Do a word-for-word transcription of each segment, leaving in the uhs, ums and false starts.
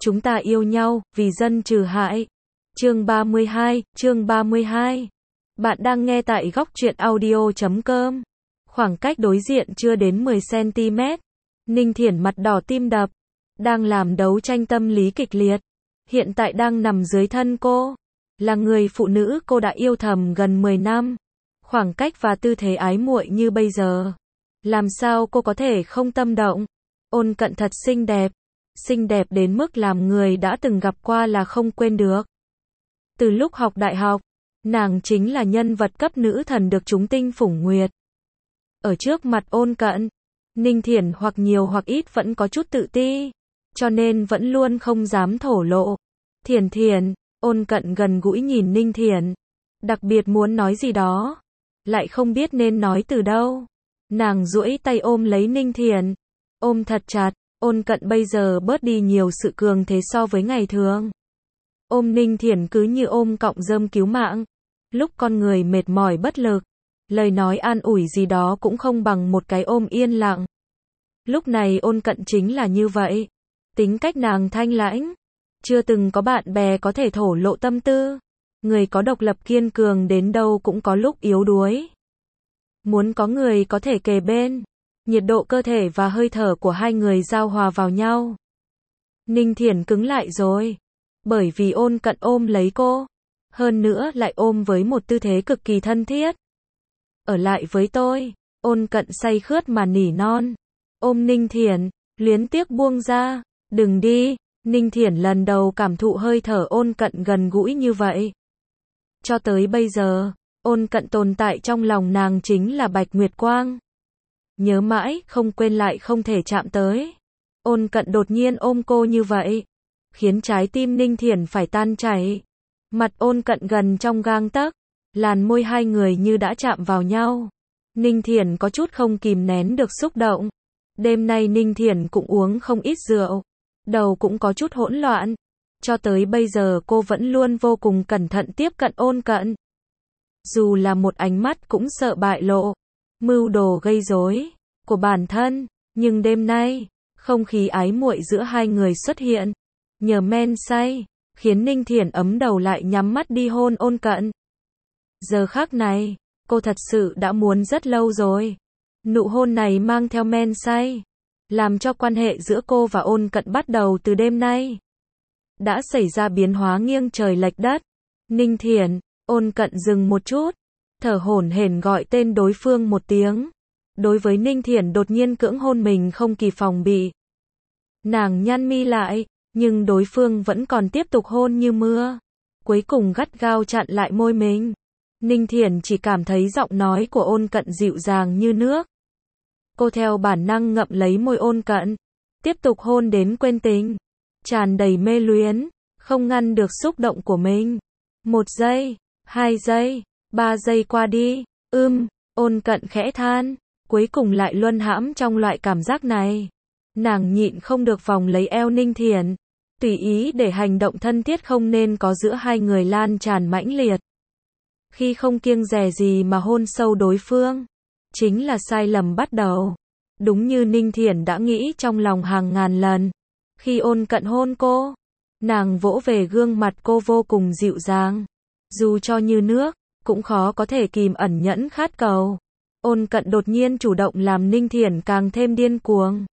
Chúng ta yêu nhau, vì dân trừ hại. Chương ba mươi hai, chương ba mươi hai. Bạn đang nghe tại góc truyện audio chấm com. Khoảng cách đối diện chưa đến mười xăng ti mét. Ninh Thiển mặt đỏ tim đập. Đang làm đấu tranh tâm lý kịch liệt. Hiện tại đang nằm dưới thân cô. Là người phụ nữ cô đã yêu thầm gần mười năm. Khoảng cách và tư thế ái muội như bây giờ. Làm sao cô có thể không tâm động? Ôn Cận thật xinh đẹp. Xinh đẹp đến mức làm người đã từng gặp qua là không quên được. Từ lúc học đại học, nàng chính là nhân vật cấp nữ thần được chúng tinh phủng nguyệt. Ở trước mặt Ôn Cận, Ninh Thiển hoặc nhiều hoặc ít vẫn có chút tự ti, cho nên vẫn luôn không dám thổ lộ. Thiển Thiển, Ôn Cận gần gũi nhìn Ninh Thiển, đặc biệt muốn nói gì đó, lại không biết nên nói từ đâu. Nàng duỗi tay ôm lấy Ninh Thiển, ôm thật chặt. Ôn Cận bây giờ bớt đi nhiều sự cường thế so với ngày thường. Ôm Ninh Thiển cứ như ôm cọng rơm cứu mạng. Lúc con người mệt mỏi bất lực, lời nói an ủi gì đó cũng không bằng một cái ôm yên lặng. Lúc này Ôn Cận chính là như vậy. Tính cách nàng thanh lãnh, chưa từng có bạn bè có thể thổ lộ tâm tư. Người có độc lập kiên cường đến đâu cũng có lúc yếu đuối. Muốn có người có thể kề bên. Nhiệt độ cơ thể và hơi thở của hai người giao hòa vào nhau. Ninh Thiển cứng lại rồi. Bởi vì Ôn Cận ôm lấy cô. Hơn nữa lại ôm với một tư thế cực kỳ thân thiết. Ở lại với tôi. Ôn Cận say khướt mà nỉ non. Ôm Ninh Thiển, luyến tiếc buông ra. Đừng đi. Ninh Thiển lần đầu cảm thụ hơi thở Ôn Cận gần gũi như vậy. Cho tới bây giờ, Ôn Cận tồn tại trong lòng nàng chính là Bạch Nguyệt Quang. Nhớ mãi, không quên lại không thể chạm tới. Ôn Cận đột nhiên ôm cô như vậy, khiến trái tim Ninh Thiển phải tan chảy. Mặt Ôn Cận gần trong gang tấc, làn môi hai người như đã chạm vào nhau. Ninh Thiển có chút không kìm nén được xúc động. Đêm nay Ninh Thiển cũng uống không ít rượu, đầu cũng có chút hỗn loạn. Cho tới bây giờ cô vẫn luôn vô cùng cẩn thận tiếp cận Ôn Cận. Dù là một ánh mắt cũng sợ bại lộ mưu đồ gây rối của bản thân, nhưng đêm nay, không khí ái muội giữa hai người xuất hiện, nhờ men say, khiến Ninh Thiển ấm đầu lại nhắm mắt đi hôn Ôn Cận. Giờ khắc này, cô thật sự đã muốn rất lâu rồi. Nụ hôn này mang theo men say, làm cho quan hệ giữa cô và Ôn Cận bắt đầu từ đêm nay đã xảy ra biến hóa nghiêng trời lệch đất. Ninh Thiển, Ôn Cận dừng một chút, thở hổn hển gọi tên đối phương một tiếng. Đối với Ninh Thiển đột nhiên cưỡng hôn mình không kịp phòng bị. Nàng nhăn mi lại, nhưng đối phương vẫn còn tiếp tục hôn như mưa. Cuối cùng gắt gao chặn lại môi mình. Ninh Thiển chỉ cảm thấy giọng nói của Ôn Cận dịu dàng như nước. Cô theo bản năng ngậm lấy môi Ôn Cận, tiếp tục hôn đến quên tình, tràn đầy mê luyến, không ngăn được xúc động của mình. Một giây, hai giây, ba giây qua đi, ưm, Ôn Cận khẽ than, cuối cùng lại luân hãm trong loại cảm giác này. Nàng nhịn không được vòng lấy eo Ninh Thiển, tùy ý để hành động thân thiết không nên có giữa hai người lan tràn mãnh liệt. Khi không kiêng dè gì mà hôn sâu đối phương, chính là sai lầm bắt đầu. Đúng như Ninh Thiển đã nghĩ trong lòng hàng ngàn lần. Khi Ôn Cận hôn cô, nàng vỗ về gương mặt cô vô cùng dịu dàng. Dù cho như nước, cũng khó có thể kìm ẩn nhẫn khát cầu. Ôn Cận đột nhiên chủ động làm Ninh Thiển càng thêm điên cuồng.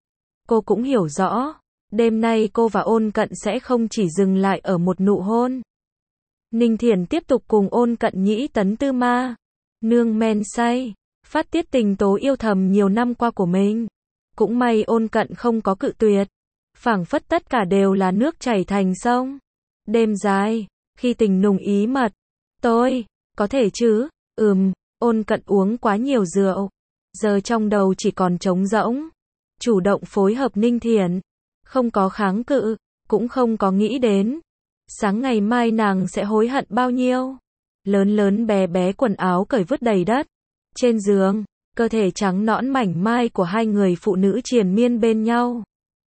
Cô cũng hiểu rõ, đêm nay cô và Ôn Cận sẽ không chỉ dừng lại ở một nụ hôn. Ninh Thiển tiếp tục cùng Ôn Cận nhĩ tấn tư ma, nương men say, phát tiết tình tố yêu thầm nhiều năm qua của mình. Cũng may Ôn Cận không có cự tuyệt, phảng phất tất cả đều là nước chảy thành sông. Đêm dài, khi tình nùng ý mật, tôi, có thể chứ, ừm, Ôn Cận uống quá nhiều rượu, giờ trong đầu chỉ còn trống rỗng. Chủ động phối hợp Ninh Thiển, không có kháng cự, cũng không có nghĩ đến sáng ngày mai nàng sẽ hối hận bao nhiêu. Lớn lớn bé bé quần áo cởi vứt đầy đất. Trên giường, cơ thể trắng nõn mảnh mai của hai người phụ nữ triền miên bên nhau.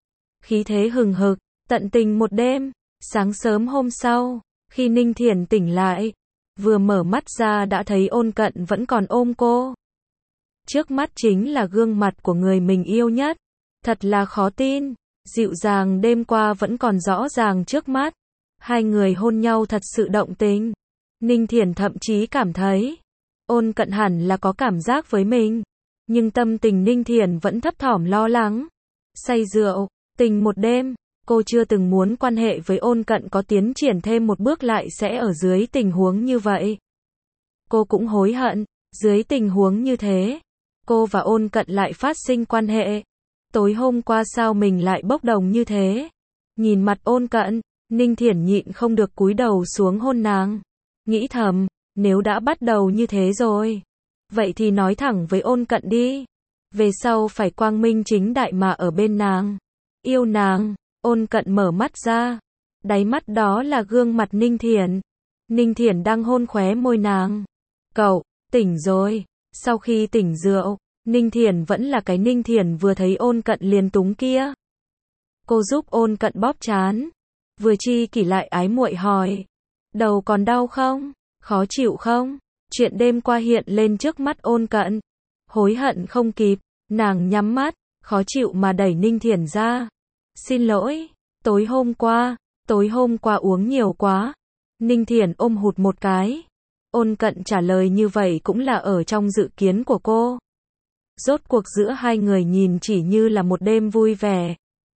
Khí thế hừng hực, tận tình một đêm. Sáng sớm hôm sau, khi Ninh Thiển tỉnh lại, vừa mở mắt ra đã thấy Ôn Cận vẫn còn ôm cô. Trước mắt chính là gương mặt của người mình yêu nhất. Thật là khó tin. Dịu dàng đêm qua vẫn còn rõ ràng trước mắt. Hai người hôn nhau thật sự động tình. Ninh Thiển thậm chí cảm thấy, Ôn Cận hẳn là có cảm giác với mình. Nhưng tâm tình Ninh Thiển vẫn thấp thỏm lo lắng. Say rượu, tình một đêm, cô chưa từng muốn quan hệ với Ôn Cận có tiến triển thêm một bước lại sẽ ở dưới tình huống như vậy. Cô cũng hối hận, dưới tình huống như thế, cô và Ôn Cận lại phát sinh quan hệ. Tối hôm qua sao mình lại bốc đồng như thế? Nhìn mặt Ôn Cận, Ninh Thiển nhịn không được cúi đầu xuống hôn nàng. Nghĩ thầm, nếu đã bắt đầu như thế rồi, vậy thì nói thẳng với Ôn Cận đi. Về sau phải quang minh chính đại mà ở bên nàng. Yêu nàng. Ôn Cận mở mắt ra. Đáy mắt đó là gương mặt Ninh Thiển. Ninh Thiển đang hôn khóe môi nàng. Cậu, tỉnh rồi. Sau khi tỉnh rượu, Ninh Thiển vẫn là cái Ninh Thiển vừa thấy Ôn Cận liền túng kia. Cô giúp Ôn Cận bóp trán. Vừa chi kỷ lại ái muội hỏi. Đầu còn đau không? Khó chịu không? Chuyện đêm qua hiện lên trước mắt Ôn Cận. Hối hận không kịp, nàng nhắm mắt, khó chịu mà đẩy Ninh Thiển ra. Xin lỗi, tối hôm qua, tối hôm qua uống nhiều quá. Ninh Thiển ôm hụt một cái. Ôn Cận trả lời như vậy cũng là ở trong dự kiến của cô. Rốt cuộc giữa hai người nhìn chỉ như là một đêm vui vẻ.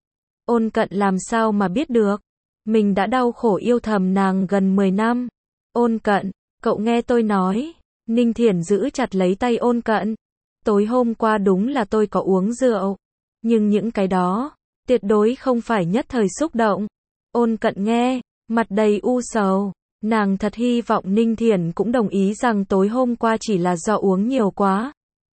Ôn Cận làm sao mà biết được, mình đã đau khổ yêu thầm nàng gần mười năm. Ôn Cận, cậu nghe tôi nói. Ninh Thiển giữ chặt lấy tay Ôn Cận. Tối hôm qua đúng là tôi có uống rượu. Nhưng những cái đó, tuyệt đối không phải nhất thời xúc động. Ôn Cận nghe, mặt đầy u sầu. Nàng thật hy vọng Ninh Thiển cũng đồng ý rằng tối hôm qua chỉ là do uống nhiều quá.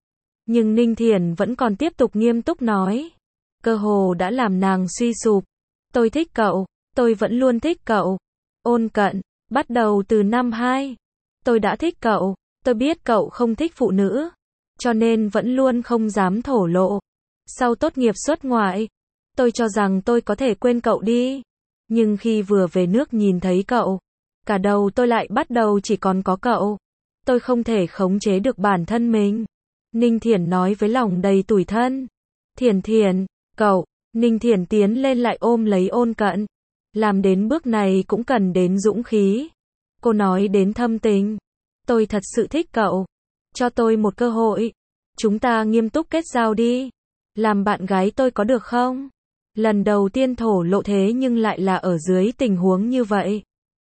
Nhưng Ninh Thiển vẫn còn tiếp tục nghiêm túc nói. Cơ hồ đã làm nàng suy sụp. Tôi thích cậu, tôi vẫn luôn thích cậu. Ôn Cận, bắt đầu từ năm hai. Tôi đã thích cậu, tôi biết cậu không thích phụ nữ. Cho nên vẫn luôn không dám thổ lộ. Sau tốt nghiệp xuất ngoại, tôi cho rằng tôi có thể quên cậu đi. Nhưng khi vừa về nước nhìn thấy cậu, cả đầu tôi lại bắt đầu chỉ còn có cậu. Tôi không thể khống chế được bản thân mình. Ninh Thiển nói với lòng đầy tủi thân. Thiển Thiển, cậu. Ninh Thiển tiến lên lại ôm lấy Ôn Cận. Làm đến bước này cũng cần đến dũng khí. Cô nói đến thâm tình. Tôi thật sự thích cậu. Cho tôi một cơ hội. Chúng ta nghiêm túc kết giao đi. Làm bạn gái tôi có được không? Lần đầu tiên thổ lộ thế nhưng lại là ở dưới tình huống như vậy.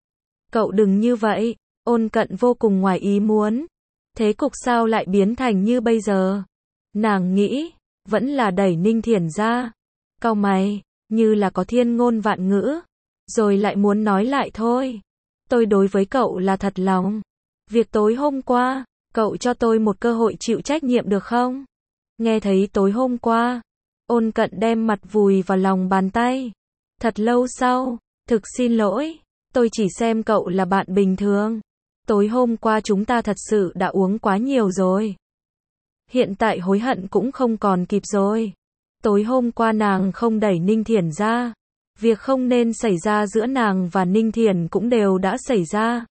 Cậu đừng như vậy. Ôn Cận vô cùng ngoài ý muốn. Thế cục sao lại biến thành như bây giờ? Nàng nghĩ, vẫn là đẩy Ninh Thiển ra. Cau mày, như là có thiên ngôn vạn ngữ. Rồi lại muốn nói lại thôi. Tôi đối với cậu là thật lòng. Việc tối hôm qua, cậu cho tôi một cơ hội chịu trách nhiệm được không? Nghe thấy tối hôm qua, Ôn Cận đem mặt vùi vào lòng bàn tay. Thật lâu sau, thực xin lỗi, tôi chỉ xem cậu là bạn bình thường. Tối hôm qua chúng ta thật sự đã uống quá nhiều rồi. Hiện tại hối hận cũng không còn kịp rồi. Tối hôm qua nàng không đẩy Ninh Thiển ra. Việc không nên xảy ra giữa nàng và Ninh Thiển cũng đều đã xảy ra.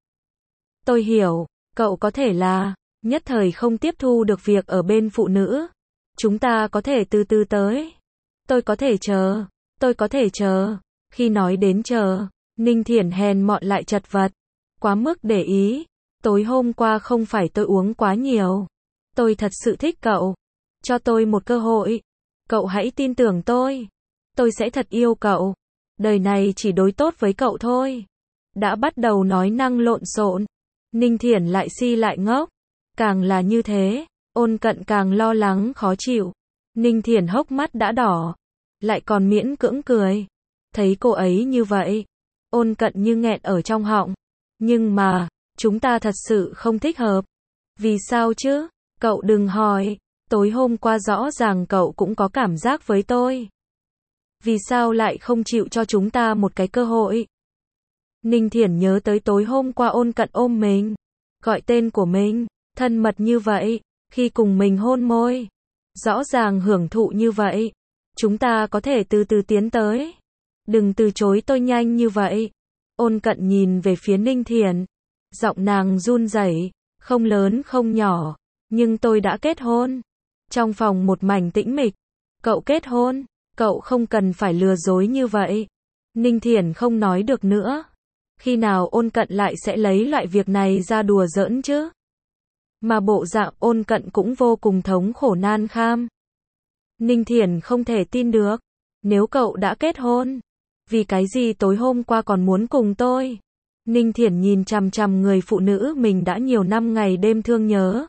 Tôi hiểu, cậu có thể là nhất thời không tiếp thu được việc ở bên phụ nữ. Chúng ta có thể từ từ tới. Tôi có thể chờ. Tôi có thể chờ. Khi nói đến chờ, Ninh Thiển hèn mọn lại chật vật. Quá mức để ý. Tối hôm qua không phải tôi uống quá nhiều. Tôi thật sự thích cậu. Cho tôi một cơ hội. Cậu hãy tin tưởng tôi. Tôi sẽ thật yêu cậu. Đời này chỉ đối tốt với cậu thôi. Đã bắt đầu nói năng lộn xộn. Ninh Thiển lại si lại ngốc. Càng là như thế, Ôn Cận càng lo lắng khó chịu. Ninh Thiển hốc mắt đã đỏ. Lại còn miễn cưỡng cười. Thấy cô ấy như vậy, Ôn Cận như nghẹn ở trong họng. Nhưng mà, chúng ta thật sự không thích hợp. Vì sao chứ? Cậu đừng hỏi. Tối hôm qua rõ ràng cậu cũng có cảm giác với tôi. Vì sao lại không chịu cho chúng ta một cái cơ hội? Ninh Thiển nhớ tới tối hôm qua Ôn Cận ôm mình, gọi tên của mình, thân mật như vậy, khi cùng mình hôn môi, rõ ràng hưởng thụ như vậy. Chúng ta có thể từ từ tiến tới. Đừng từ chối tôi nhanh như vậy. Ôn Cận nhìn về phía Ninh Thiển. Giọng nàng run rẩy, không lớn không nhỏ. Nhưng tôi đã kết hôn. Trong phòng một mảnh tĩnh mịch. Cậu kết hôn? Cậu không cần phải lừa dối như vậy. Ninh Thiển không nói được nữa. Khi nào Ôn Cận lại sẽ lấy loại việc này ra đùa giỡn chứ? Mà bộ dạng Ôn Cận cũng vô cùng thống khổ nan kham. Ninh Thiển không thể tin được. Nếu cậu đã kết hôn, vì cái gì tối hôm qua còn muốn cùng tôi? Ninh Thiển nhìn chằm chằm người phụ nữ mình đã nhiều năm ngày đêm thương nhớ.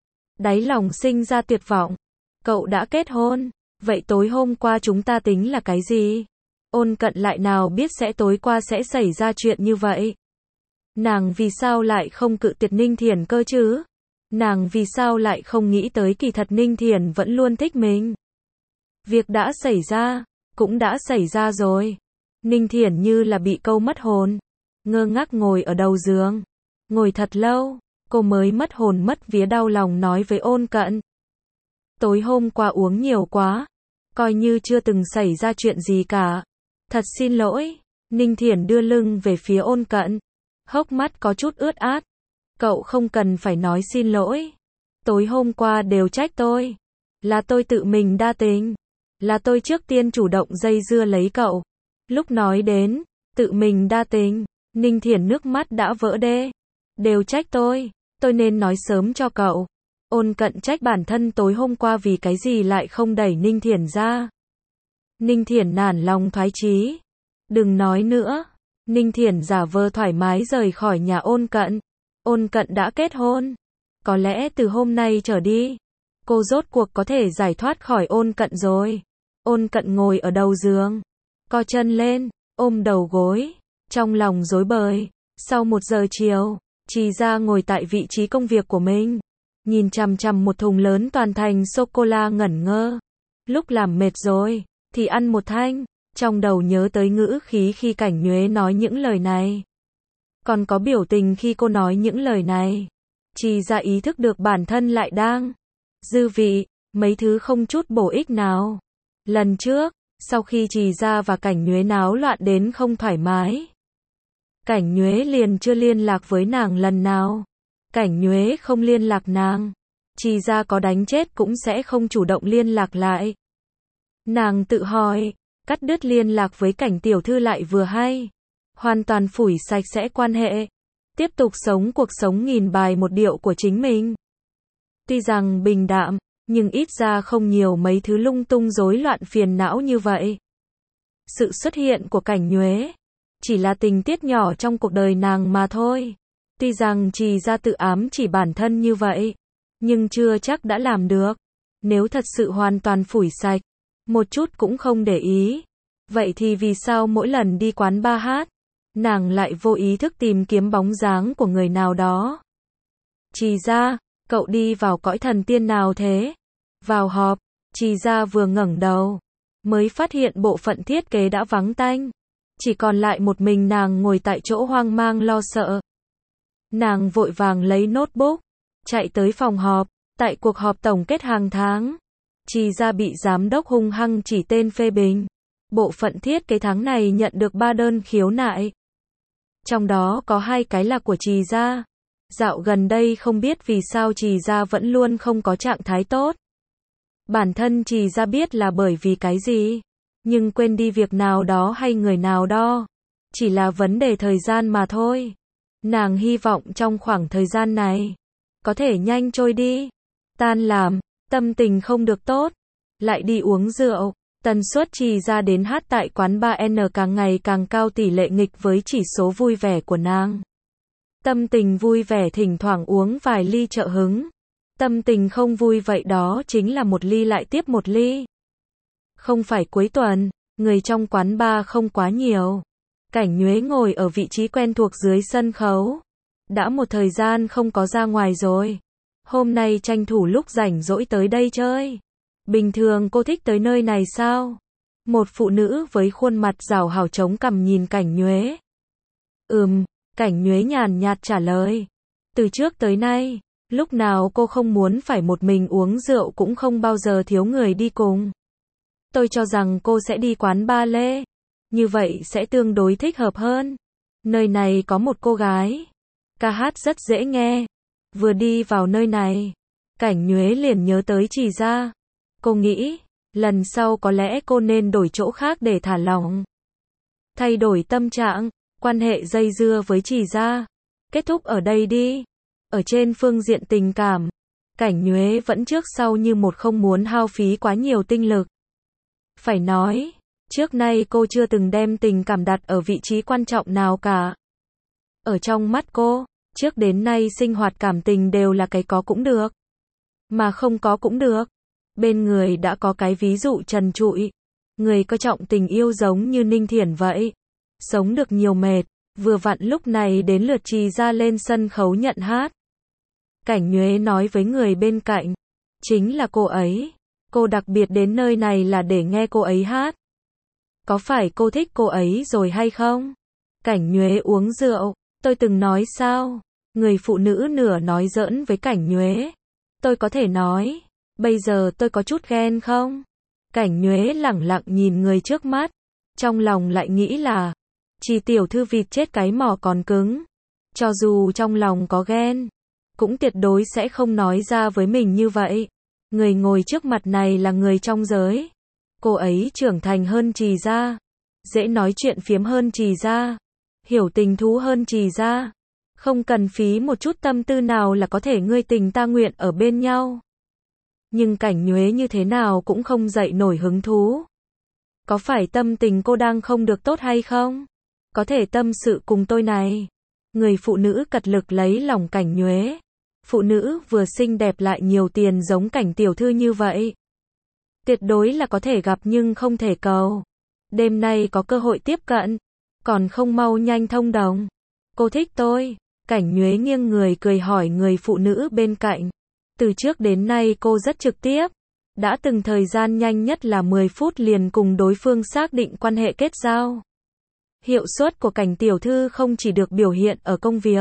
Đáy lòng sinh ra tuyệt vọng. Cậu đã kết hôn, vậy tối hôm qua chúng ta tính là cái gì? Ôn Cận lại nào biết sẽ tối qua sẽ xảy ra chuyện như vậy? Nàng vì sao lại không cự tuyệt Ninh Thiển cơ chứ? Nàng vì sao lại không nghĩ tới kỳ thật Ninh Thiển vẫn luôn thích mình? Việc đã xảy ra, cũng đã xảy ra rồi. Ninh Thiển như là bị câu mất hồn, ngơ ngác ngồi ở đầu giường. Ngồi thật lâu, cô mới mất hồn mất vía đau lòng nói với Ôn Cận. Tối hôm qua uống nhiều quá, coi như chưa từng xảy ra chuyện gì cả. Thật xin lỗi. Ninh Thiển đưa lưng về phía Ôn Cận, hốc mắt có chút ướt át. Cậu không cần phải nói xin lỗi. Tối hôm qua đều trách tôi. Là tôi tự mình đa tình. Là tôi trước tiên chủ động dây dưa lấy cậu. Lúc nói đến tự mình đa tình, Ninh Thiển nước mắt đã vỡ đê. Đều trách tôi. Tôi nên nói sớm cho cậu. Ôn Cận trách bản thân tối hôm qua vì cái gì lại không đẩy Ninh Thiển ra. Ninh Thiển nản lòng thoái chí. Đừng nói nữa. Ninh Thiển giả vờ thoải mái rời khỏi nhà Ôn Cận. Ôn Cận đã kết hôn. Có lẽ từ hôm nay trở đi, cô rốt cuộc có thể giải thoát khỏi Ôn Cận rồi. Ôn Cận ngồi ở đầu giường, co chân lên, ôm đầu gối, trong lòng rối bời. Sau một giờ chiều, Trì Gia ngồi tại vị trí công việc của mình, nhìn chằm chằm một thùng lớn toàn thành sô-cô-la ngẩn ngơ. Lúc làm mệt rồi, thì ăn một thanh, trong đầu nhớ tới ngữ khí khi Cảnh Nhuế nói những lời này. Còn có biểu tình khi cô nói những lời này. Trì Gia ý thức được bản thân lại đang dư vị, mấy thứ không chút bổ ích nào. Lần trước, sau khi Trì Gia và Cảnh Nhuế náo loạn đến không thoải mái, Cảnh Nhuế liền chưa liên lạc với nàng lần nào. Cảnh Nhuế không liên lạc nàng, Trì Gia có đánh chết cũng sẽ không chủ động liên lạc lại. Nàng tự hỏi, cắt đứt liên lạc với Cảnh tiểu thư lại vừa hay, hoàn toàn phủi sạch sẽ quan hệ, tiếp tục sống cuộc sống nghìn bài một điệu của chính mình. Tuy rằng bình đạm, nhưng ít ra không nhiều mấy thứ lung tung rối loạn phiền não như vậy. Sự xuất hiện của Cảnh Nhuế chỉ là tình tiết nhỏ trong cuộc đời nàng mà thôi. Tuy rằng Trì Gia tự ám chỉ bản thân như vậy, nhưng chưa chắc đã làm được. Nếu thật sự hoàn toàn phủi sạch, một chút cũng không để ý, vậy thì vì sao mỗi lần đi quán bar hát, nàng lại vô ý thức tìm kiếm bóng dáng của người nào đó? Trì Gia, cậu đi vào cõi thần tiên nào thế? Vào họp, Trì Gia vừa ngẩng đầu, mới phát hiện bộ phận thiết kế đã vắng tanh. Chỉ còn lại một mình nàng ngồi tại chỗ hoang mang lo sợ. Nàng vội vàng lấy notebook, chạy tới phòng họp. Tại cuộc họp tổng kết hàng tháng, Trì Gia bị giám đốc hung hăng chỉ tên phê bình. Bộ phận thiết kế tháng này nhận được ba đơn khiếu nại. Trong đó có hai cái là của Trì Gia. Dạo gần đây không biết vì sao Trì Gia vẫn luôn không có trạng thái tốt. Bản thân Trì Gia biết là bởi vì cái gì, nhưng quên đi việc nào đó hay người nào đó. Chỉ là vấn đề thời gian mà thôi. Nàng hy vọng trong khoảng thời gian này, có thể nhanh trôi đi. Tan làm, tâm tình không được tốt, lại đi uống rượu. Tần suất Trì Gia đến hát tại quán bar N càng ngày càng cao, tỷ lệ nghịch với chỉ số vui vẻ của nàng. Tâm tình vui vẻ thỉnh thoảng uống vài ly trợ hứng. Tâm tình không vui vậy đó chính là một ly lại tiếp một ly. Không phải cuối tuần, người trong quán bar không quá nhiều. Cảnh Nhuế ngồi ở vị trí quen thuộc dưới sân khấu. Đã một thời gian không có ra ngoài rồi. Hôm nay tranh thủ lúc rảnh rỗi tới đây chơi. Bình thường cô thích tới nơi này sao? Một phụ nữ với khuôn mặt rào hào chống cằm nhìn Cảnh Nhuế. Ừm, Cảnh Nhuế nhàn nhạt trả lời. Từ trước tới nay, lúc nào cô không muốn phải một mình uống rượu cũng không bao giờ thiếu người đi cùng. Tôi cho rằng cô sẽ đi quán bar lê. Như vậy sẽ tương đối thích hợp hơn. Nơi này có một cô gái, ca hát rất dễ nghe. Vừa đi vào nơi này, Cảnh Nhuế liền nhớ tới Trì Gia. Cô nghĩ, Lần sau có lẽ cô nên đổi chỗ khác để thả lỏng. Thay đổi tâm trạng, quan hệ dây dưa với Trì Gia. Kết thúc ở đây đi. Ở trên phương diện tình cảm, Cảnh Nhuế vẫn trước sau như một không muốn hao phí quá nhiều tinh lực. Phải nói, trước nay cô chưa từng đem tình cảm đặt ở vị trí quan trọng nào cả. Ở trong mắt cô, trước đến nay sinh hoạt cảm tình đều là cái có cũng được, mà không có cũng được. Bên người đã có cái ví dụ trần trụi, người coi trọng tình yêu giống như Ninh Thiển vậy. Sống được nhiều mệt, vừa vặn lúc này đến lượt Trì Gia lên sân khấu nhận hát. Cảnh Nhuế nói với người bên cạnh, chính là cô ấy. Cô đặc biệt đến nơi này là để nghe cô ấy hát. Có phải cô thích cô ấy rồi hay không? Cảnh Nhuế uống rượu, tôi từng nói sao? Người phụ nữ nửa nói giỡn với Cảnh Nhuế. Tôi có thể nói, bây giờ tôi có chút ghen không? Cảnh Nhuế lẳng lặng nhìn người trước mắt, trong lòng lại nghĩ là, Trì tiểu thư vịt chết cái mỏ còn cứng. Cho dù trong lòng có ghen, cũng tuyệt đối sẽ không nói ra với mình như vậy. Người ngồi trước mặt này là người trong giới. Cô ấy trưởng thành hơn Trì Gia, dễ nói chuyện phiếm hơn Trì Gia, hiểu tình thú hơn Trì Gia. Không cần phí một chút tâm tư nào là có thể ngươi tình ta nguyện ở bên nhau. Nhưng Cảnh Nhuế như thế nào cũng không dậy nổi hứng thú. Có phải tâm tình cô đang không được tốt hay không? Có thể tâm sự cùng tôi này. Người phụ nữ cật lực lấy lòng Cảnh Nhuế. Phụ nữ vừa xinh đẹp lại nhiều tiền giống Cảnh tiểu thư như vậy, tuyệt đối là có thể gặp nhưng không thể cầu. Đêm nay có cơ hội tiếp cận, còn không mau nhanh thông đồng. Cô thích tôi? Cảnh Nhuế nghiêng người cười hỏi người phụ nữ bên cạnh. Từ trước đến nay cô rất trực tiếp. Đã từng thời gian nhanh nhất là mười phút liền cùng đối phương xác định quan hệ kết giao. Hiệu suất của Cảnh tiểu thư không chỉ được biểu hiện ở công việc,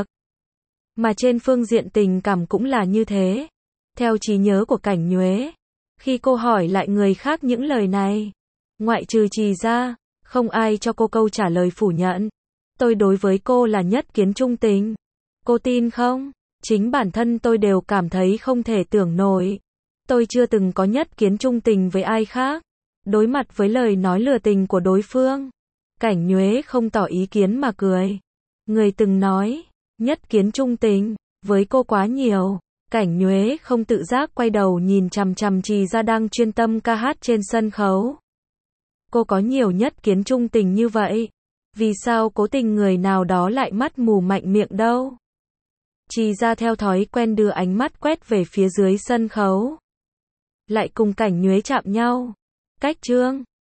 mà trên phương diện tình cảm cũng là như thế. Theo trí nhớ của Cảnh Nhuế, khi cô hỏi lại người khác những lời này, ngoại trừ Trì Gia, không ai cho cô câu trả lời phủ nhận. Tôi đối với cô là nhất kiến trung tình. Cô tin không? Chính bản thân tôi đều cảm thấy không thể tưởng nổi. Tôi chưa từng có nhất kiến trung tình với ai khác. Đối mặt với lời nói lừa tình của đối phương, Cảnh Nhuế không tỏ ý kiến mà cười. Người từng nói, nhất kiến trung tình, với cô quá nhiều. Cảnh Nhuế không tự giác quay đầu nhìn chằm chằm Trì Gia đang chuyên tâm ca hát trên sân khấu. Cô có nhiều nhất kiến trung tình như vậy, vì sao cố tình người nào đó lại mắt mù mạnh miệng đâu? Trì Gia theo thói quen đưa ánh mắt quét về phía dưới sân khấu, lại cùng Cảnh Nhuế chạm nhau. Cách chương